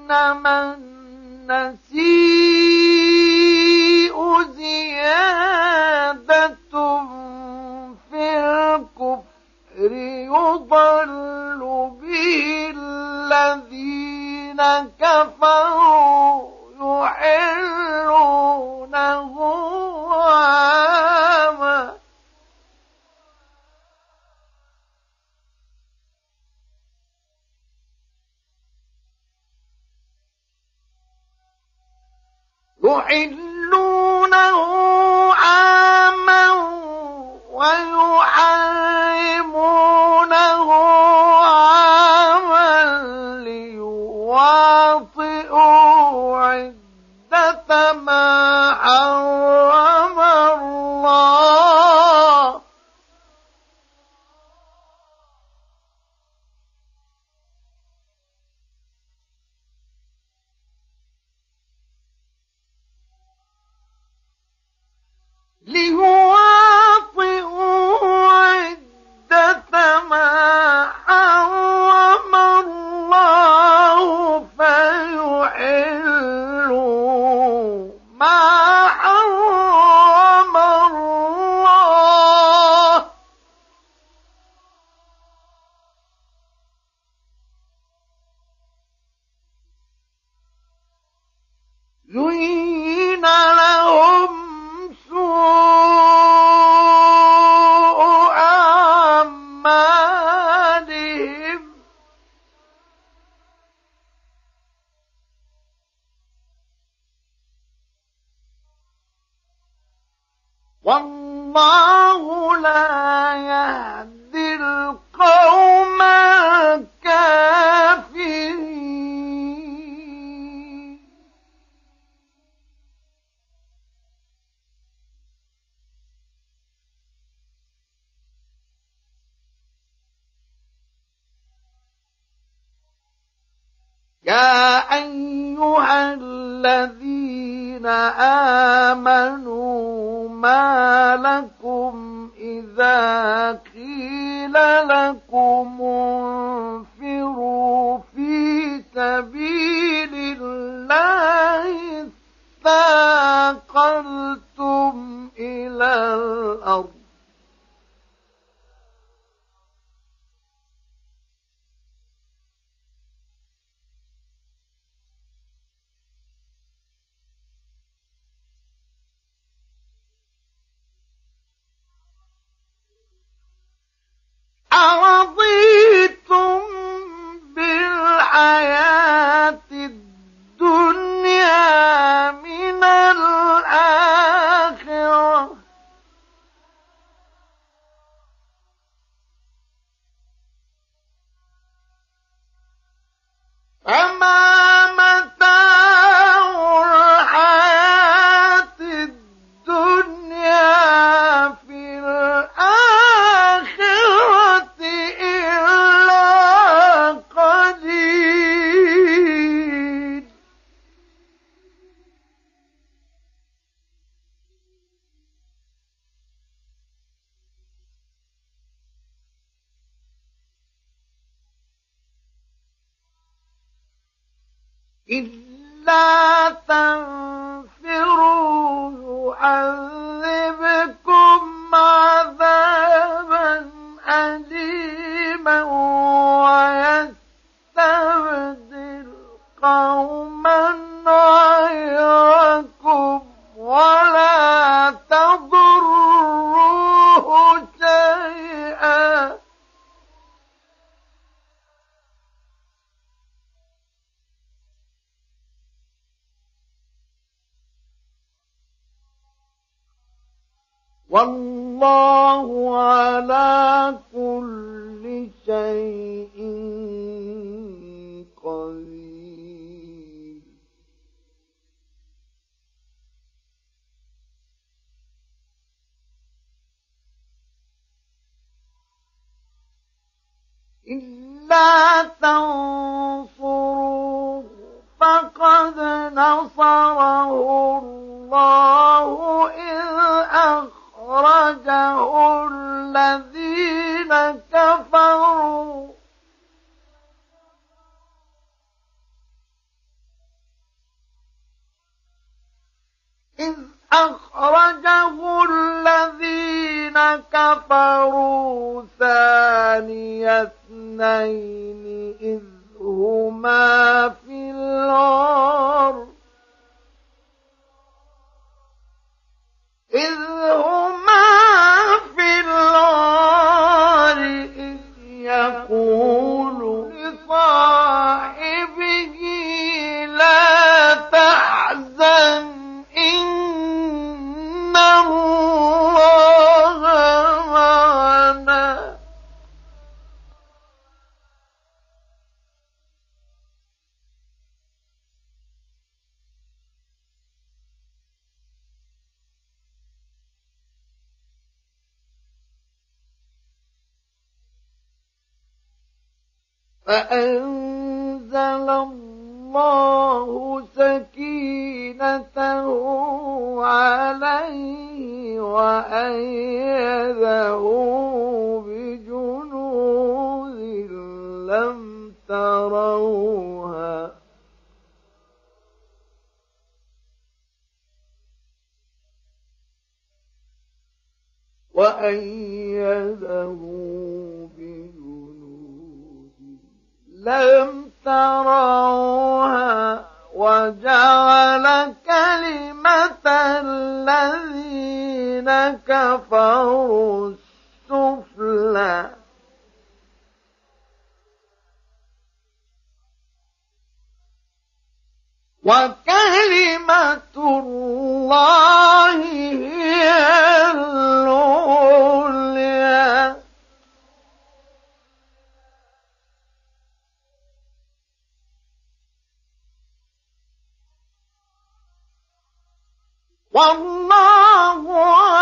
إنما النسيء زيادة في الكفر يضل به الذين كفروا يحلونه عاما ويحرمونه عاما ليواطئوا عدة ما حرم الله فيحلوا ما حرم الله زين لهم سوء أعمالهم والله لا يهدي القوم الكافرين يا أيها الذين آمنوا ما لكم إذا قيل لكم انفروا في سبيل الله اثاقلتم إلى الأرض أرضيتم بالحياة الدنيا من الآخرة فما متاع الحياة الدنيا في الآخرة إلا قليل إلا تنفروا يعذبكم عذابا أليما ويستبدل قوما غيركم ولا تضروه شيئا والله على كل شيء قدير إلا تنصروه فقد نصره الله إذ أخرجه الذين كفروا إذ أخرجه الذين كفروا ثاني اثنين إذ هما في الغار إذ يقول لصاحبه لا تحزن إن الله معنا فأنزل الله سكينته عليه وأيده بجنود لم تروها لم تروها وجعل كلمة الذين كفروا السفلى وكلمة الله هي العليا والله